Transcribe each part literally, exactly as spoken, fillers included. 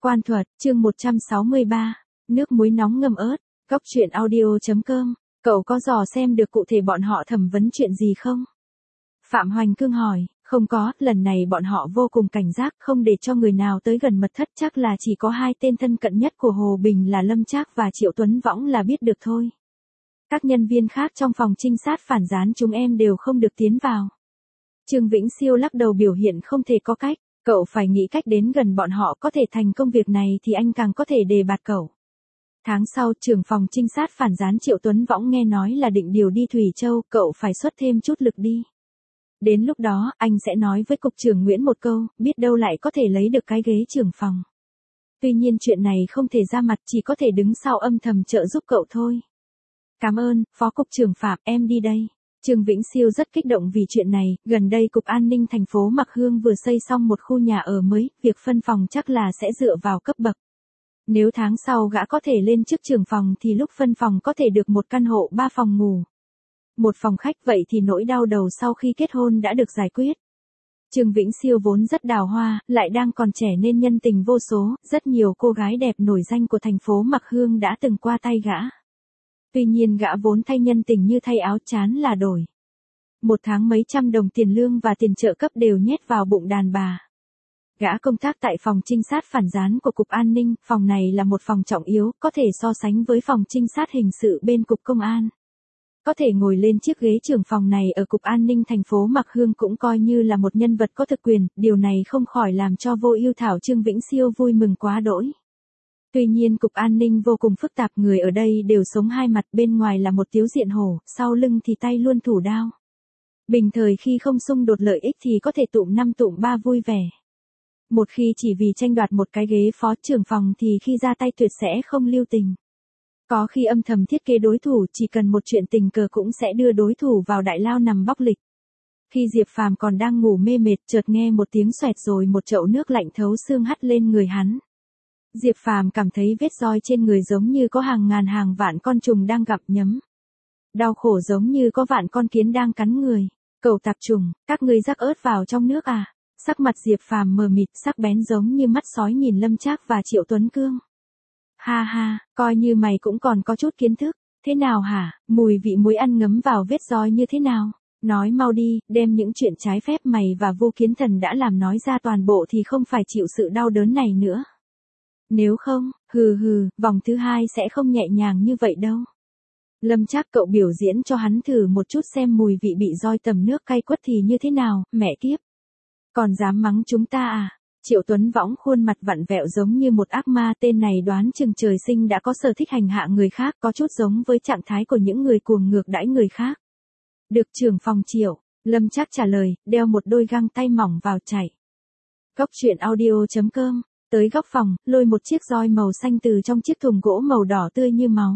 Quan thuật, chương một trăm sáu mươi ba, nước muối nóng ngâm ớt, góc truyện audio.com, cậu có dò xem được cụ thể bọn họ thẩm vấn chuyện gì không? Phạm Hoành Cương hỏi, không có, lần này bọn họ vô cùng cảnh giác, không để cho người nào tới gần mật thất, chắc là chỉ có hai tên thân cận nhất của Hồ Bình là Lâm Trác và Triệu Tuấn Võng là biết được thôi. Các nhân viên khác trong phòng trinh sát phản gián chúng em đều không được tiến vào. Trương Vĩnh Siêu lắc đầu biểu hiện không thể có cách, cậu phải nghĩ cách đến gần bọn họ, có thể thành công việc này thì anh càng có thể đề bạt cậu. Tháng sau, trưởng phòng trinh sát phản gián Triệu Tuấn Võng nghe nói là định điều đi Thủy Châu, cậu phải xuất thêm chút lực đi. Đến lúc đó, anh sẽ nói với cục trưởng Nguyễn một câu, biết đâu lại có thể lấy được cái ghế trưởng phòng. Tuy nhiên chuyện này không thể ra mặt, chỉ có thể đứng sau âm thầm trợ giúp cậu thôi. Cảm ơn, Phó Cục trưởng Phạm, em đi đây. Trương Vĩnh Siêu rất kích động vì chuyện này, gần đây Cục An ninh thành phố Mạc Hương vừa xây xong một khu nhà ở mới, việc phân phòng chắc là sẽ dựa vào cấp bậc. Nếu tháng sau gã có thể lên chức trưởng phòng thì lúc phân phòng có thể được một căn hộ ba phòng ngủ. Một phòng khách, vậy thì nỗi đau đầu sau khi kết hôn đã được giải quyết. Trương Vĩnh Siêu vốn rất đào hoa, lại đang còn trẻ nên nhân tình vô số, rất nhiều cô gái đẹp nổi danh của thành phố Mạc Hương đã từng qua tay gã. Tuy nhiên gã vốn thay nhân tình như thay áo chán là đổi. Một tháng mấy trăm đồng tiền lương và tiền trợ cấp đều nhét vào bụng đàn bà. Gã công tác tại phòng trinh sát phản gián của Cục An ninh, phòng này là một phòng trọng yếu, có thể so sánh với phòng trinh sát hình sự bên Cục Công an. Có thể ngồi lên chiếc ghế trưởng phòng này ở Cục An ninh thành phố Mạc Hương cũng coi như là một nhân vật có thực quyền, điều này không khỏi làm cho Vô Ưu Thảo Trương Vĩnh Siêu vui mừng quá đỗi. Tuy nhiên Cục An ninh vô cùng phức tạp, người ở đây đều sống hai mặt, bên ngoài là một tiếu diện hổ, sau lưng thì tay luôn thủ đao. Bình thời khi không xung đột lợi ích thì có thể tụm năm tụm ba vui vẻ. Một khi chỉ vì tranh đoạt một cái ghế phó trưởng phòng thì khi ra tay tuyệt sẽ không lưu tình. Có khi âm thầm thiết kế đối thủ, chỉ cần một chuyện tình cờ cũng sẽ đưa đối thủ vào đại lao nằm bóc lịch. Khi Diệp Phàm còn đang ngủ mê mệt, chợt nghe một tiếng xoẹt rồi một chậu nước lạnh thấu xương hắt lên người hắn. Diệp Phàm cảm thấy vết roi trên người giống như có hàng ngàn hàng vạn con trùng đang gặm nhấm. Đau khổ giống như có vạn con kiến đang cắn người. Cẩu tạp trùng, các ngươi rắc ớt vào trong nước à? Sắc mặt Diệp Phàm mờ mịt, sắc bén giống như mắt sói nhìn Lâm Trác và Triệu Tuấn Cương. Ha ha, coi như mày cũng còn có chút kiến thức. Thế nào hả, mùi vị muối ăn ngấm vào vết roi như thế nào? Nói mau đi, đem những chuyện trái phép mày và Vô Kiến Thần đã làm nói ra toàn bộ thì không phải chịu sự đau đớn này nữa. Nếu không, hừ hừ, vòng thứ hai sẽ không nhẹ nhàng như vậy đâu. Lâm Trác, cậu biểu diễn cho hắn thử một chút xem mùi vị bị roi tầm nước cay quất thì như thế nào, mẹ kiếp. Còn dám mắng chúng ta à? Triệu Tuấn Võng khuôn mặt vặn vẹo giống như một ác ma, tên này đoán chừng trời sinh đã có sở thích hành hạ người khác, có chút giống với trạng thái của những người cuồng ngược đãi người khác. Được trưởng phòng Triệu, Lâm Trác trả lời, đeo một đôi găng tay mỏng vào chạy. Góc truyện audio.com, tới góc phòng, lôi một chiếc roi màu xanh từ trong chiếc thùng gỗ màu đỏ tươi như máu.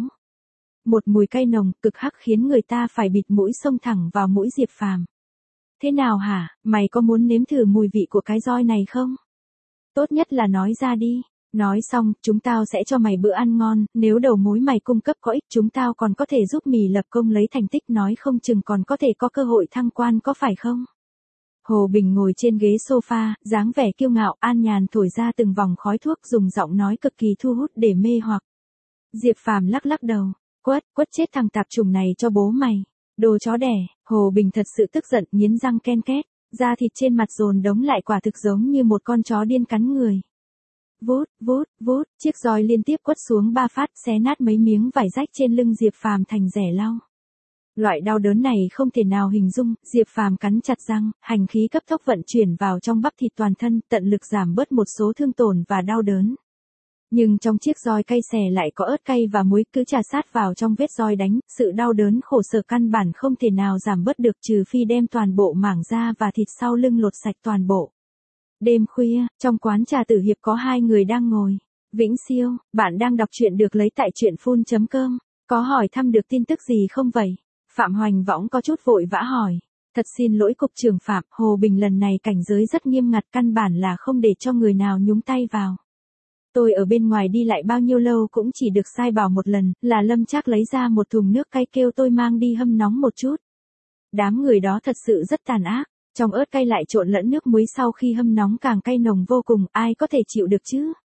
Một mùi cay nồng, cực hắc khiến người ta phải bịt mũi, xông thẳng vào mũi Diệp Phàm. Thế nào hả, mày có muốn nếm thử mùi vị của cái roi này không? Tốt nhất là nói ra đi. Nói xong, chúng tao sẽ cho mày bữa ăn ngon, nếu đầu mối mày cung cấp có ích chúng tao còn có thể giúp mì lập công lấy thành tích, nói không chừng còn có thể có cơ hội thăng quan, có phải không? Hồ Bình ngồi trên ghế sofa, dáng vẻ kiêu ngạo, an nhàn thổi ra từng vòng khói thuốc, dùng giọng nói cực kỳ thu hút để mê hoặc. Diệp Phàm lắc lắc đầu, quất, quất chết thằng tạp chủng này cho bố mày. Đồ chó đẻ. Hồ Bình thật sự tức giận, nghiến răng ken két, da thịt trên mặt dồn đống lại, quả thực giống như một con chó điên cắn người. Vút, vút, vút, chiếc roi liên tiếp quất xuống ba phát, xé nát mấy miếng vải rách trên lưng Diệp Phàm thành rẻ lau. Loại đau đớn này không thể nào hình dung, Diệp Phàm cắn chặt răng, hành khí cấp tốc vận chuyển vào trong bắp thịt toàn thân, tận lực giảm bớt một số thương tổn và đau đớn. Nhưng trong chiếc roi cay xè lại có ớt cay và muối, cứ chà sát vào trong vết roi đánh, sự đau đớn khổ sở căn bản không thể nào giảm bớt được, trừ phi đem toàn bộ mảng da và thịt sau lưng lột sạch toàn bộ. Đêm khuya, trong quán trà Tử Hiệp có hai người đang ngồi. Vĩnh Siêu, bạn đang đọc truyện được lấy tại truyện phun chấm com, có hỏi thăm được tin tức gì không vậy? Phạm Hoành Võng có chút vội vã hỏi. Thật xin lỗi Cục trưởng Phạm, Hồ Bình lần này cảnh giới rất nghiêm ngặt, căn bản là không để cho người nào nhúng tay vào. Tôi ở bên ngoài đi lại bao nhiêu lâu cũng chỉ được sai bảo một lần, là Lâm Trác lấy ra một thùng nước cay kêu tôi mang đi hâm nóng một chút. Đám người đó thật sự rất tàn ác, trong ớt cay lại trộn lẫn nước muối, sau khi hâm nóng càng cay nồng vô cùng, ai có thể chịu được chứ?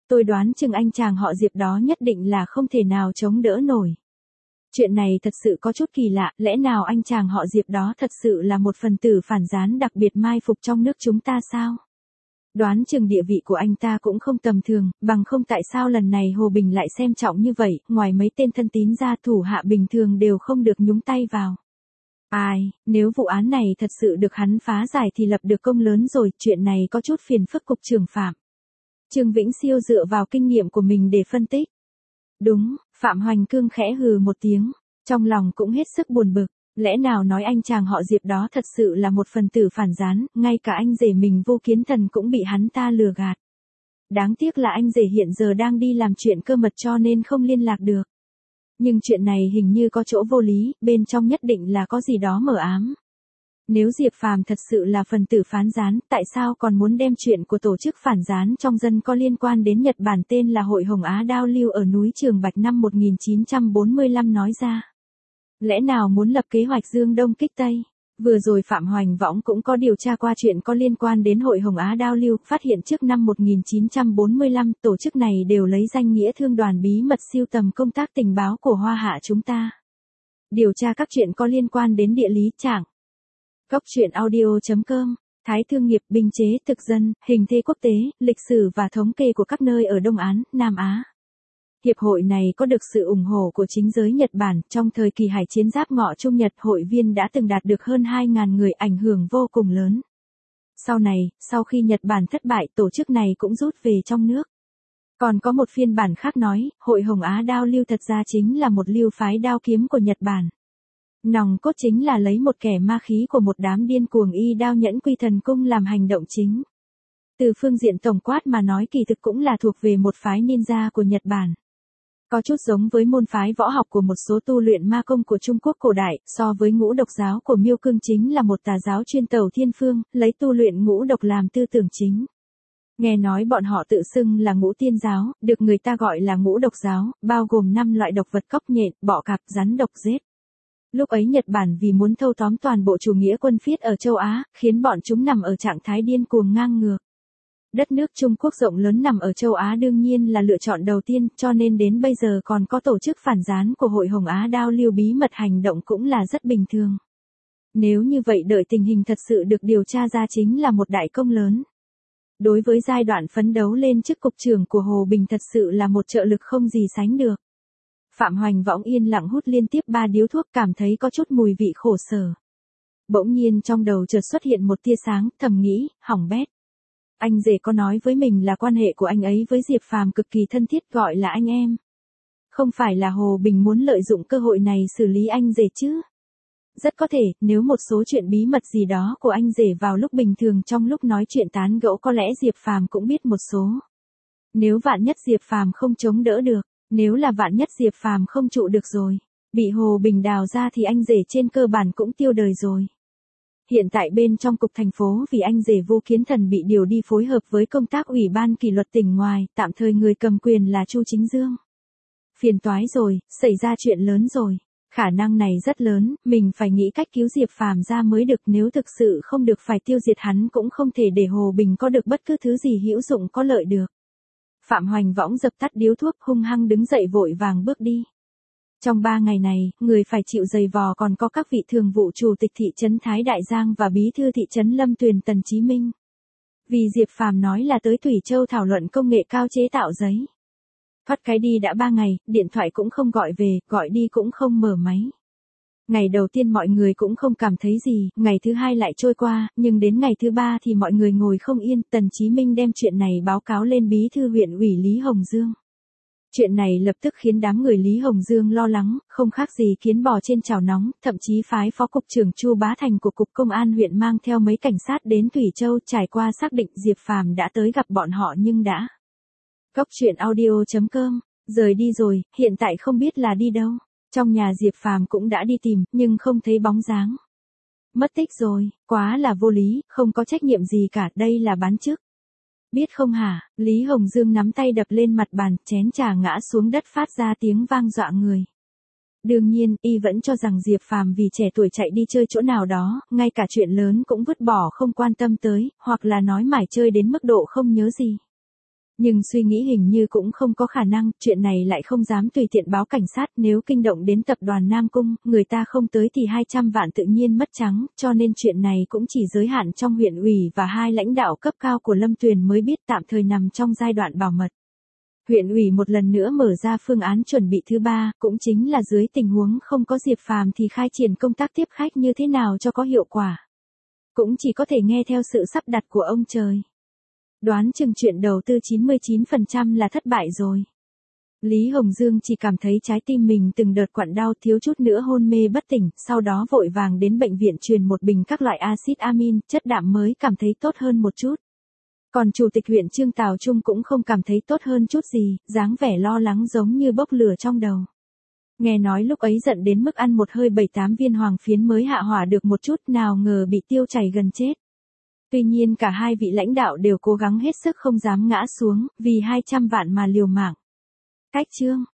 Tôi đoán chừng anh chàng họ Diệp đó nhất định là không thể nào chống đỡ nổi. Chuyện này thật sự có chút kỳ lạ, lẽ nào anh chàng họ Diệp đó thật sự là một phần tử phản gián đặc biệt mai phục trong nước chúng ta sao? Đoán chừng địa vị của anh ta cũng không tầm thường, bằng không tại sao lần này Hồ Bình lại xem trọng như vậy, ngoài mấy tên thân tín ra thủ hạ bình thường đều không được nhúng tay vào. Ai, nếu vụ án này thật sự được hắn phá giải thì lập được công lớn rồi, chuyện này có chút phiền phức cục trưởng Phạm. Trương Vĩnh Siêu dựa vào kinh nghiệm của mình để phân tích. Đúng, Phạm Hoành Cương khẽ hừ một tiếng, trong lòng cũng hết sức buồn bực, lẽ nào nói anh chàng họ Diệp đó thật sự là một phần tử phản gián, ngay cả anh rể mình Vô Kiến Thần cũng bị hắn ta lừa gạt. Đáng tiếc là anh rể hiện giờ đang đi làm chuyện cơ mật cho nên không liên lạc được. Nhưng chuyện này hình như có chỗ vô lý, bên trong nhất định là có gì đó mờ ám. Nếu Diệp Phàm thật sự là phần tử phản gián, tại sao còn muốn đem chuyện của tổ chức phản gián trong dân có liên quan đến Nhật Bản tên là Hội Hồng Á Đao Lưu ở núi Trường Bạch năm một nghìn chín trăm bốn mươi lăm nói ra? Lẽ nào muốn lập kế hoạch Dương Đông kích Tây? Vừa rồi Phạm Hoành Võng cũng có điều tra qua chuyện có liên quan đến Hội Hồng Á Đao Lưu, phát hiện trước năm một nghìn chín trăm bốn mươi lăm, tổ chức này đều lấy danh nghĩa thương đoàn bí mật siêu tầm công tác tình báo của Hoa Hạ chúng ta. Điều tra các chuyện có liên quan đến địa lý chẳng. Góc truyện audio chấm com, Thái thương nghiệp, binh chế, thực dân, hình thế quốc tế, lịch sử và thống kê của các nơi ở Đông Á, Nam Á. Hiệp hội này có được sự ủng hộ của chính giới Nhật Bản, trong thời kỳ hải chiến Giáp Ngọ Trung Nhật, hội viên đã từng đạt được hơn hai nghìn người, ảnh hưởng vô cùng lớn. Sau này, sau khi Nhật Bản thất bại, tổ chức này cũng rút về trong nước. Còn có một phiên bản khác nói, Hội Hồng Á Đao Lưu thật ra chính là một lưu phái đao kiếm của Nhật Bản. Nòng cốt chính là lấy một kẻ ma khí của một đám điên cuồng y đao nhẫn quy thần cung làm hành động chính. Từ phương diện tổng quát mà nói kỳ thực cũng là thuộc về một phái ninja của Nhật Bản. Có chút giống với môn phái võ học của một số tu luyện ma công của Trung Quốc cổ đại, so với ngũ độc giáo của Miêu Cương chính là một tà giáo chuyên tẩu thiên phương, lấy tu luyện ngũ độc làm tư tưởng chính. Nghe nói bọn họ tự xưng là ngũ tiên giáo, được người ta gọi là ngũ độc giáo, bao gồm năm loại độc vật cóc nhện, bọ cạp, rắn độc rết. Lúc ấy Nhật Bản vì muốn thâu tóm toàn bộ chủ nghĩa quân phiết ở châu Á, khiến bọn chúng nằm ở trạng thái điên cuồng ngang ngược. Đất nước Trung Quốc rộng lớn nằm ở châu Á đương nhiên là lựa chọn đầu tiên, cho nên đến bây giờ còn có tổ chức phản gián của Hội Hồng Á Đao Lưu bí mật hành động cũng là rất bình thường. Nếu như vậy đợi tình hình thật sự được điều tra ra chính là một đại công lớn. Đối với giai đoạn phấn đấu lên chức cục trưởng của Hồ Bình thật sự là một trợ lực không gì sánh được. Phạm Hoành Võng yên lặng hút liên tiếp ba điếu thuốc, cảm thấy có chút mùi vị khổ sở. Bỗng nhiên trong đầu chợt xuất hiện một tia sáng, thầm nghĩ, hỏng bét. Anh rể có nói với mình là quan hệ của anh ấy với Diệp Phàm cực kỳ thân thiết, gọi là anh em. Không phải là Hồ Bình muốn lợi dụng cơ hội này xử lý anh rể chứ? Rất có thể, nếu một số chuyện bí mật gì đó của anh rể vào lúc bình thường trong lúc nói chuyện tán gẫu có lẽ Diệp Phàm cũng biết một số. Nếu vạn nhất Diệp Phàm không chống đỡ được, nếu là vạn nhất Diệp Phàm không trụ được rồi, bị Hồ Bình đào ra thì anh rể trên cơ bản cũng tiêu đời rồi. Hiện tại bên trong cục thành phố vì anh rể Vô Kiến Thần bị điều đi phối hợp với công tác ủy ban kỷ luật tỉnh ngoài, tạm thời người cầm quyền là Chu Chính Dương. Phiền toái rồi, xảy ra chuyện lớn rồi. Khả năng này rất lớn, mình phải nghĩ cách cứu Diệp Phàm ra mới được, nếu thực sự không được phải tiêu diệt hắn cũng không thể để Hồ Bình có được bất cứ thứ gì hữu dụng có lợi được. Phạm Hoành Võng dập tắt điếu thuốc, hung hăng đứng dậy vội vàng bước đi. Trong ba ngày này, người phải chịu dày vò còn có các vị thường vụ chủ tịch thị trấn Thái Đại Giang và bí thư thị trấn Lâm Tuyền Tần Chí Minh. Vì Diệp Phàm nói là tới Thủy Châu thảo luận công nghệ cao chế tạo giấy. Thoát cái đi đã ba ngày, điện thoại cũng không gọi về, gọi đi cũng không mở máy. Ngày đầu tiên mọi người cũng không cảm thấy gì, ngày thứ hai lại trôi qua, nhưng đến ngày thứ ba thì mọi người ngồi không yên, Tần Chí Minh đem chuyện này báo cáo lên bí thư huyện ủy Lý Hồng Dương. Chuyện này lập tức khiến đám người Lý Hồng Dương lo lắng, không khác gì kiến bò trên chảo nóng, thậm chí phái phó cục trưởng Chu Bá Thành của cục công an huyện mang theo mấy cảnh sát đến Thủy Châu, trải qua xác định Diệp Phàm đã tới gặp bọn họ nhưng đã. Góc truyện audio chấm com, rời đi rồi, hiện tại không biết là đi đâu. Trong nhà Diệp Phàm cũng đã đi tìm, nhưng không thấy bóng dáng. Mất tích rồi, quá là vô lý, không có trách nhiệm gì cả, đây là bán chức. Biết không hả? Lý Hồng Dương nắm tay đập lên mặt bàn, chén trà ngã xuống đất phát ra tiếng vang dọa người. Đương nhiên, y vẫn cho rằng Diệp Phàm vì trẻ tuổi chạy đi chơi chỗ nào đó, ngay cả chuyện lớn cũng vứt bỏ không quan tâm tới, hoặc là nói mải chơi đến mức độ không nhớ gì. Nhưng suy nghĩ hình như cũng không có khả năng, chuyện này lại không dám tùy tiện báo cảnh sát, nếu kinh động đến tập đoàn Nam Cung, người ta không tới thì hai trăm vạn tự nhiên mất trắng, cho nên chuyện này cũng chỉ giới hạn trong huyện ủy và hai lãnh đạo cấp cao của Lâm Tuyền mới biết, tạm thời nằm trong giai đoạn bảo mật. Huyện ủy một lần nữa mở ra phương án chuẩn bị thứ ba, cũng chính là dưới tình huống không có Diệp Phàm thì khai triển công tác tiếp khách như thế nào cho có hiệu quả. Cũng chỉ có thể nghe theo sự sắp đặt của ông trời. Đoán chừng chuyện đầu tư chín mươi chín phần trăm là thất bại rồi. Lý Hồng Dương chỉ cảm thấy trái tim mình từng đợt quặn đau, thiếu chút nữa hôn mê bất tỉnh, sau đó vội vàng đến bệnh viện truyền một bình các loại axit amin, chất đạm mới cảm thấy tốt hơn một chút. Còn chủ tịch huyện Trương Tào Trung cũng không cảm thấy tốt hơn chút gì, dáng vẻ lo lắng giống như bốc lửa trong đầu. Nghe nói lúc ấy giận đến mức ăn một hơi bảy tám viên hoàng phiến mới hạ hỏa được một chút, nào ngờ bị tiêu chảy gần chết. Tuy nhiên cả hai vị lãnh đạo đều cố gắng hết sức không dám ngã xuống, vì hai trăm vạn mà liều mạng. Cách chương